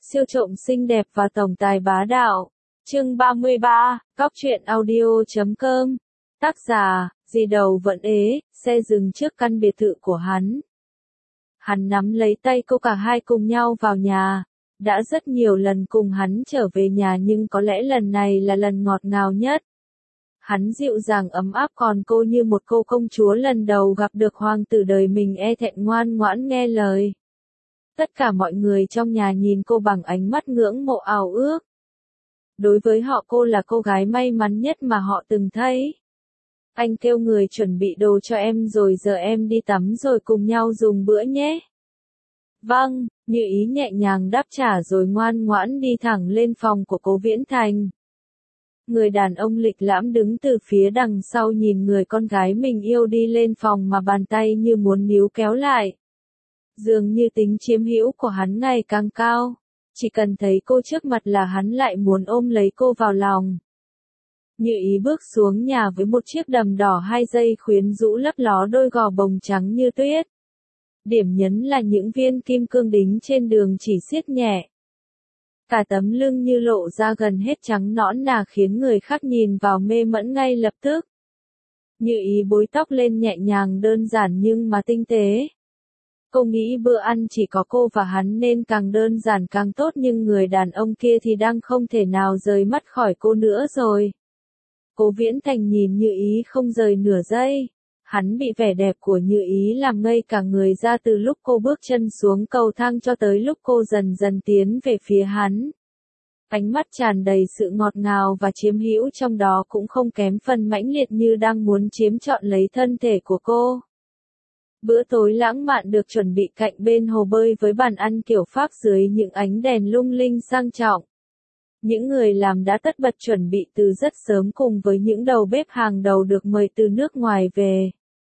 Siêu trộm xinh đẹp và tổng tài bá đạo. Chương 33, Cóc truyện audio.com. Tác giả, Di Đầu Vận Ế, xe dừng trước căn biệt thự của hắn. Hắn nắm lấy tay cô, cả hai cùng nhau vào nhà. Đã rất nhiều lần cùng hắn trở về nhà nhưng có lẽ lần này là lần ngọt ngào nhất. Hắn dịu dàng ấm áp, còn cô như một cô công chúa lần đầu gặp được hoàng tử đời mình, e thẹn ngoan ngoãn nghe lời. Tất cả mọi người trong nhà nhìn cô bằng ánh mắt ngưỡng mộ ao ước. Đối với họ, cô là cô gái may mắn nhất mà họ từng thấy. Anh kêu người chuẩn bị đồ cho em rồi, giờ em đi tắm rồi cùng nhau dùng bữa nhé. Vâng, Như Ý nhẹ nhàng đáp trả rồi ngoan ngoãn đi thẳng lên phòng của Cố Viễn Thành. Người đàn ông lịch lãm đứng từ phía đằng sau nhìn người con gái mình yêu đi lên phòng mà bàn tay như muốn níu kéo lại. Dường như tính chiếm hữu của hắn ngày càng cao. Chỉ cần thấy cô trước mặt là hắn lại muốn ôm lấy cô vào lòng. Như Ý bước xuống nhà với một chiếc đầm đỏ 2 dây khuyến rũ lấp ló đôi gò bồng trắng như tuyết. Điểm nhấn là những viên kim cương đính trên đường chỉ siết nhẹ. Cả tấm lưng như lộ ra gần hết trắng nõn nà khiến người khác nhìn vào mê mẫn ngay lập tức. Như Ý búi tóc lên nhẹ nhàng đơn giản nhưng mà tinh tế. Cô nghĩ bữa ăn chỉ có cô và hắn nên càng đơn giản càng tốt, nhưng người đàn ông kia thì đang không thể nào rời mắt khỏi cô nữa rồi. Cố Viễn Thành nhìn Như Ý không rời nửa giây. Hắn bị vẻ đẹp của Như Ý làm ngây cả người ra, từ lúc cô bước chân xuống cầu thang cho tới lúc cô dần dần tiến về phía hắn. Ánh mắt tràn đầy sự ngọt ngào và chiếm hữu, trong đó cũng không kém phần mãnh liệt như đang muốn chiếm trọn lấy thân thể của cô. Bữa tối lãng mạn được chuẩn bị cạnh bên hồ bơi với bàn ăn kiểu Pháp dưới những ánh đèn lung linh sang trọng. Những người làm đã tất bật chuẩn bị từ rất sớm cùng với những đầu bếp hàng đầu được mời từ nước ngoài về.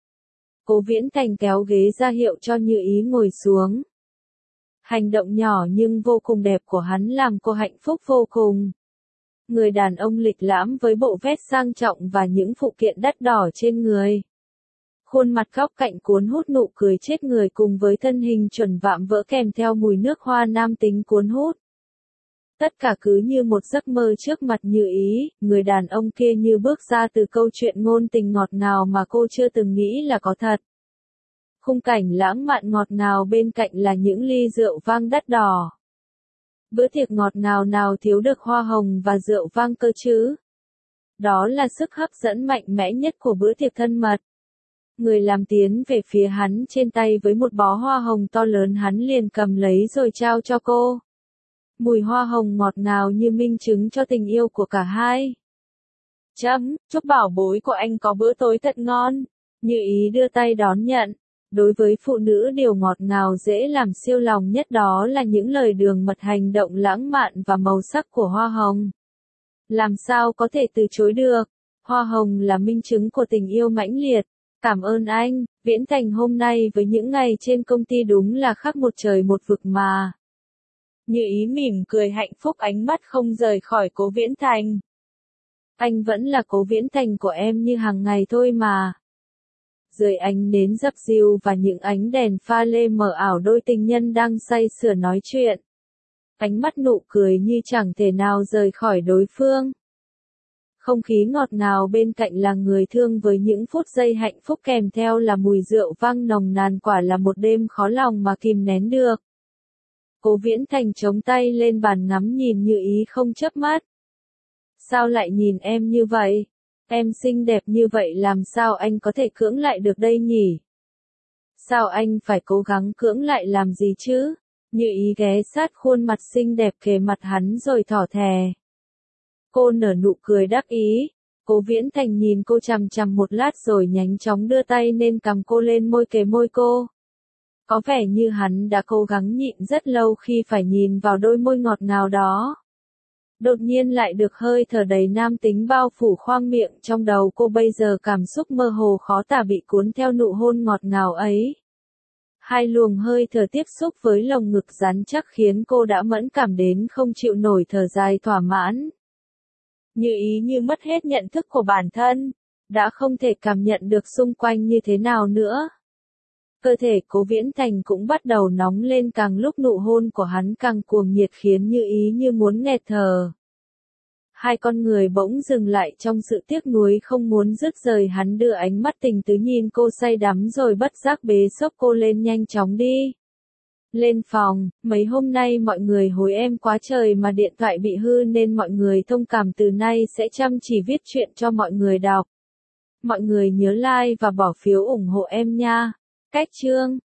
Cố Viễn Thành kéo ghế ra hiệu cho Như Ý ngồi xuống. Hành động nhỏ nhưng vô cùng đẹp của hắn làm cô hạnh phúc vô cùng. Người đàn ông lịch lãm với bộ vest sang trọng và những phụ kiện đắt đỏ trên người. Khuôn mặt góc cạnh cuốn hút nụ cười chết người cùng với thân hình chuẩn vạm vỡ kèm theo mùi nước hoa nam tính cuốn hút. Tất cả cứ như một giấc mơ trước mặt Như Ý, người đàn ông kia như bước ra từ câu chuyện ngôn tình ngọt ngào mà cô chưa từng nghĩ là có thật. Khung cảnh lãng mạn ngọt ngào bên cạnh là những ly rượu vang đắt đỏ. Bữa tiệc ngọt ngào nào thiếu được hoa hồng và rượu vang cơ chứ? Đó là sức hấp dẫn mạnh mẽ nhất của bữa tiệc thân mật. Người làm tiến về phía hắn trên tay với một bó hoa hồng to lớn, hắn liền cầm lấy rồi trao cho cô. Mùi hoa hồng ngọt ngào như minh chứng cho tình yêu của cả hai. Chúc bảo bối của anh có bữa tối thật ngon. Như Ý đưa tay đón nhận. Đối với phụ nữ, điều ngọt ngào dễ làm siêu lòng nhất đó là những lời đường mật, hành động lãng mạn và màu sắc của hoa hồng. Làm sao có thể từ chối được? Hoa hồng là minh chứng của tình yêu mãnh liệt. Cảm ơn anh, Viễn Thành, hôm nay với những ngày trên công ty đúng là khác một trời một vực mà. Như Ý mỉm cười hạnh phúc, ánh mắt không rời khỏi Cố Viễn Thành. Anh vẫn là Cố Viễn Thành của em như hàng ngày thôi mà. Dưới ánh nến dập dìu và những ánh đèn pha lê mờ ảo, đôi tình nhân đang say sưa nói chuyện. Ánh mắt nụ cười như chẳng thể nào rời khỏi đối phương. Không khí ngọt ngào bên cạnh là người thương với những phút giây hạnh phúc kèm theo là mùi rượu vang nồng nàn, quả là một đêm khó lòng mà kìm nén được. Cố Viễn Thành chống tay lên bàn ngắm nhìn Như Ý không chớp mắt. Sao lại nhìn em như vậy? Em xinh đẹp như vậy làm sao anh có thể cưỡng lại được đây nhỉ? Sao anh phải cố gắng cưỡng lại làm gì chứ? Như Ý ghé sát khuôn mặt xinh đẹp kề mặt hắn rồi thỏ thè. Cô nở nụ cười đắc ý. Cố Viễn Thành nhìn cô chằm chằm một lát rồi nhanh chóng đưa tay nên cầm cô lên môi, kề môi cô. Có vẻ như hắn đã cố gắng nhịn rất lâu khi phải nhìn vào đôi môi ngọt ngào đó. Đột nhiên lại được hơi thở đầy nam tính bao phủ khoang miệng, trong đầu cô bây giờ cảm xúc mơ hồ khó tả bị cuốn theo nụ hôn ngọt ngào ấy. Hai luồng hơi thở tiếp xúc với lồng ngực rắn chắc khiến cô đã mẫn cảm đến không chịu nổi, thở dài thỏa mãn. Như Ý như mất hết nhận thức của bản thân, đã không thể cảm nhận được xung quanh như thế nào nữa. Cơ thể Cố Viễn Thành cũng bắt đầu nóng lên, càng lúc nụ hôn của hắn càng cuồng nhiệt khiến Như Ý như muốn nghẹt thở. Hai con người bỗng dừng lại trong sự tiếc nuối không muốn dứt rời, hắn đưa ánh mắt tình tứ nhìn cô say đắm rồi bất giác bế xốc cô lên nhanh chóng đi. Lên phòng, mấy hôm nay mọi người hối em quá trời mà điện thoại bị hư nên mọi người thông cảm, từ nay sẽ chăm chỉ viết truyện cho mọi người đọc. Mọi người nhớ like và bỏ phiếu ủng hộ em nha. Cách chương